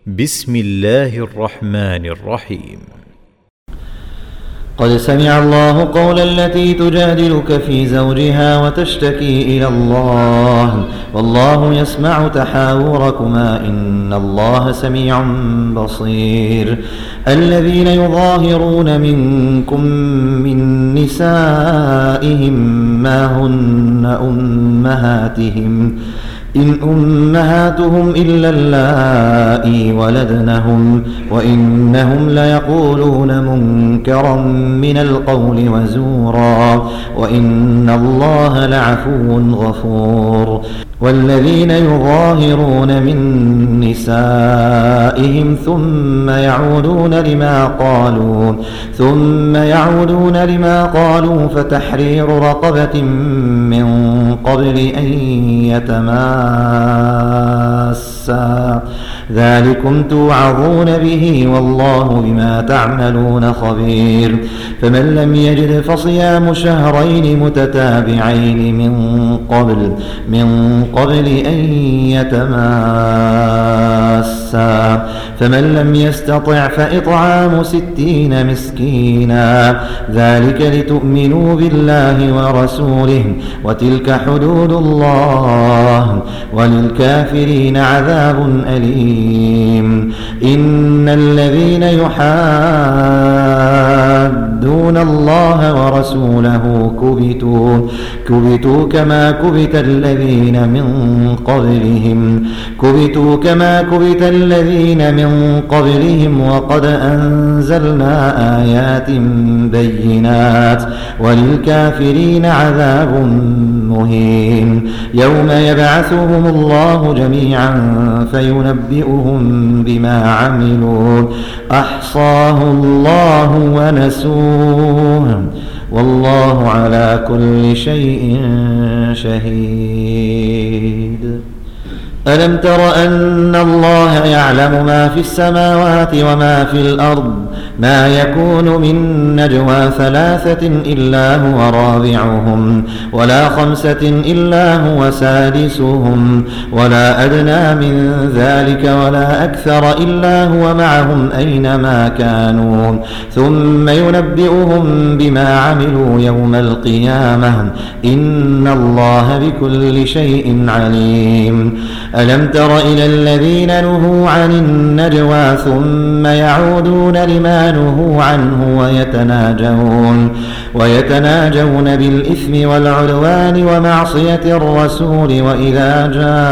بسم الله الرحمن الرحيم. قد سمع الله قول التي تجادلك في زوجها وتشتكي إلى الله والله يسمع تحاوركما إن الله سميع بصير. الذين يظاهرون منكم من نسائهم ما هن أمهاتهم إن أمهاتهم إلا اللائي ولدنهم وإنهم ليقولون منكرا من القول وزورا وإن الله لعفو غفور. والذين يظاهرون من نسائهم ثم يعودون لما قالوا فتحرير رقبة من قبل أن يتماسا ذلكم توعظون به والله بما تعملون خبير. فمن لم يجد فصيام شهرين متتابعين من قبل أن يتماسا فمن لم يستطع فإطعام 60 مسكينا ذلك لتؤمنوا بالله ورسوله وتلك حدود الله وللكافرين عذاب أليم. إن الذين يحادون الله ورسوله كبتوا كما كبت الذين من قبلهم وقد أنزلنا آيات بينات وللكافرين عذاب مهين. يوم يبعثهم الله جميعا فينبئهم بما عملوا أحصاه الله ونسوه والله على كل شيء شهيد. ألم تر أن الله يعلم ما في السماوات وما في الأرض ما يكون من نجوى 3 إلا هو رابعهم ولا 5 إلا هو سادسهم ولا أدنى من ذلك ولا أكثر إلا هو معهم أينما كانوا ثم ينبئهم بما عملوا يوم القيامة إن الله بكل شيء عليم. ألم تر إلى الذين نهوا عن النجوى ثم يعودون لما نهوا عنه ويتناجون بالإثم والعدوان ومعصية الرسول وإذا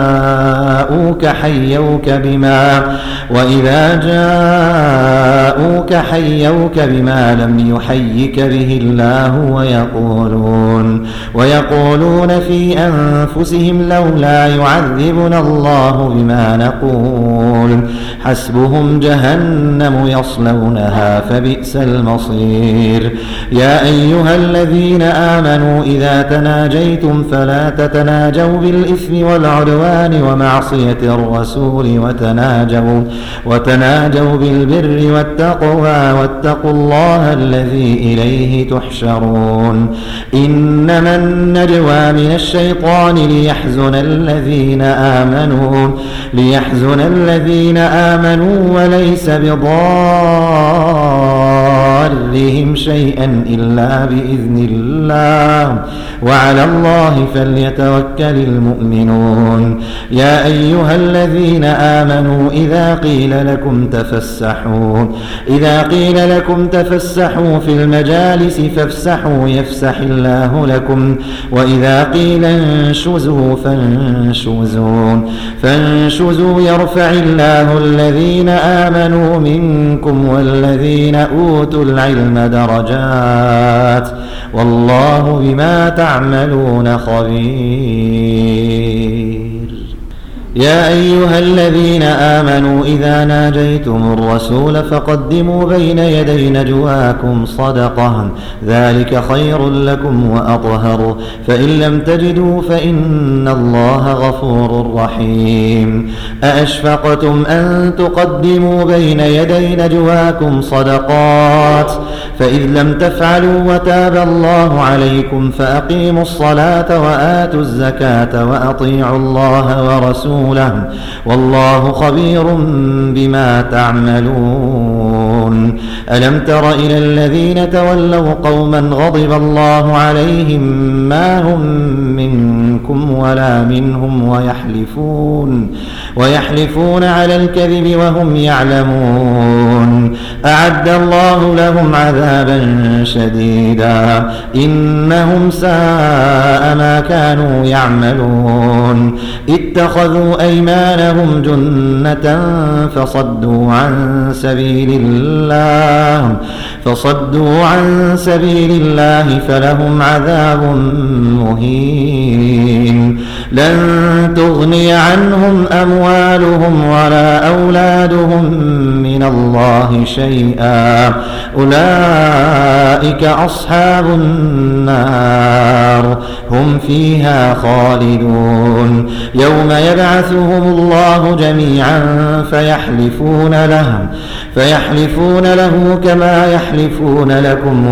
جاءوك حيوك بما لم يحيك به الله ويقولون في أنفسهم لولا يعذبنا الله بما نقول حسبهم جهنم يصلونها فبئس المصير. يا أيها الذين آمنوا إذا تناجيتم فلا تتناجوا بالإثم والعدوان ومعصية الرسول وتناجوا بالبر والتقوى واتقوا الله الذي إليه تحشرون. إنما النجوى من الشيطان ليحزن الذين آمنوا وليس بضارهم شيئا إلا بإذن الله وعلى الله فليتوكل المؤمنون. يا أيها الذين آمنوا إذا قيل لكم تفسحوا في المجالس فافسحوا يفسح الله لكم وإذا قيل انشزوا فانشزوا يرفع الله الذين آمنوا منكم والذين أوتوا العلم درجات والله بما تعملون خبير. يا أيها الذين آمنوا إذا ناجيتم الرسول فقدموا بين يدي نجواكم صدقة ذلك خير لكم وأطهر فإن لم تجدوا فإن الله غفور رحيم. أأشفقتم أن تقدموا بين يدي نجواكم صدقات فإذ لم تفعلوا وتاب الله عليكم فأقيموا الصلاة وآتوا الزكاة وأطيعوا الله ورسوله ورسوله والله خبير بما تعملون. ألم تر إلى الذين تولوا قوما غضب الله عليهم ما هم منكم ولا منهم ويحلفون على الكذب وهم يعلمون. أعد الله لهم عذابا شديدا إنهم ساء ما كانوا يعملون. اتخذوا أيمانهم جنة فصدوا عن سبيل الله فلهم عذاب مهين. لن تغني عنهم أموالهم ولا أولادهم من الله شيئا أولئك أصحاب النار هم فيها خالدون. يوم يبعثهم الله جميعا فيحلفون له كما يحلفون لكم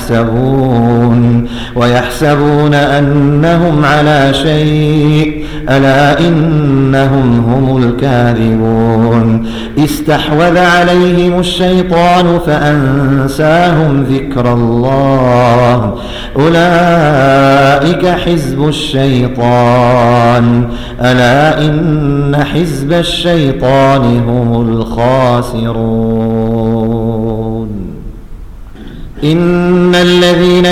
ويحسبون أنهم على شيء ألا إنهم هم الكاذبون. استحوذ عليهم الشيطان فأنساهم ذكر الله أولئك حزب الشيطان ألا إن حزب الشيطان هم الخاسرون. إن الذين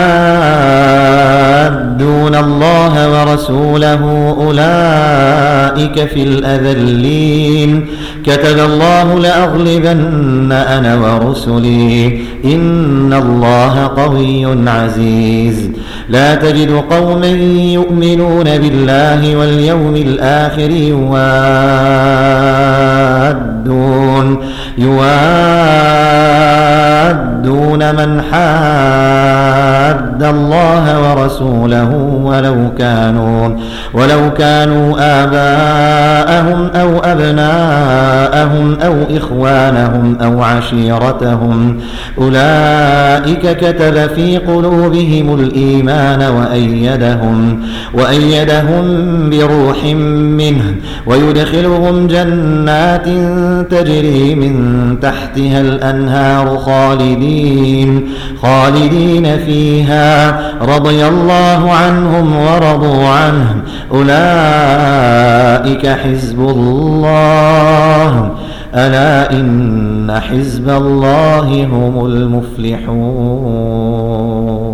يحادون الله ورسوله أولئك في الأذلين. كتب الله لأغلبن أنا ورسلي إن الله قوي عزيز. لا تجد قوما يؤمنون بالله واليوم الآخر يوادون من حاد الله ورسوله ولو كانوا آباءهم أو أبناءهم أو إخوانهم أو عشيرتهم أولئك كتب في قلوبهم الإيمان وأيدهم بروح منه ويدخلهم جنات تجري من تحتها الأنهار خالدين فيها رضي الله عنهم ورضوا عنه أولئك حزب الله ألا إن حزب الله هم المفلحون.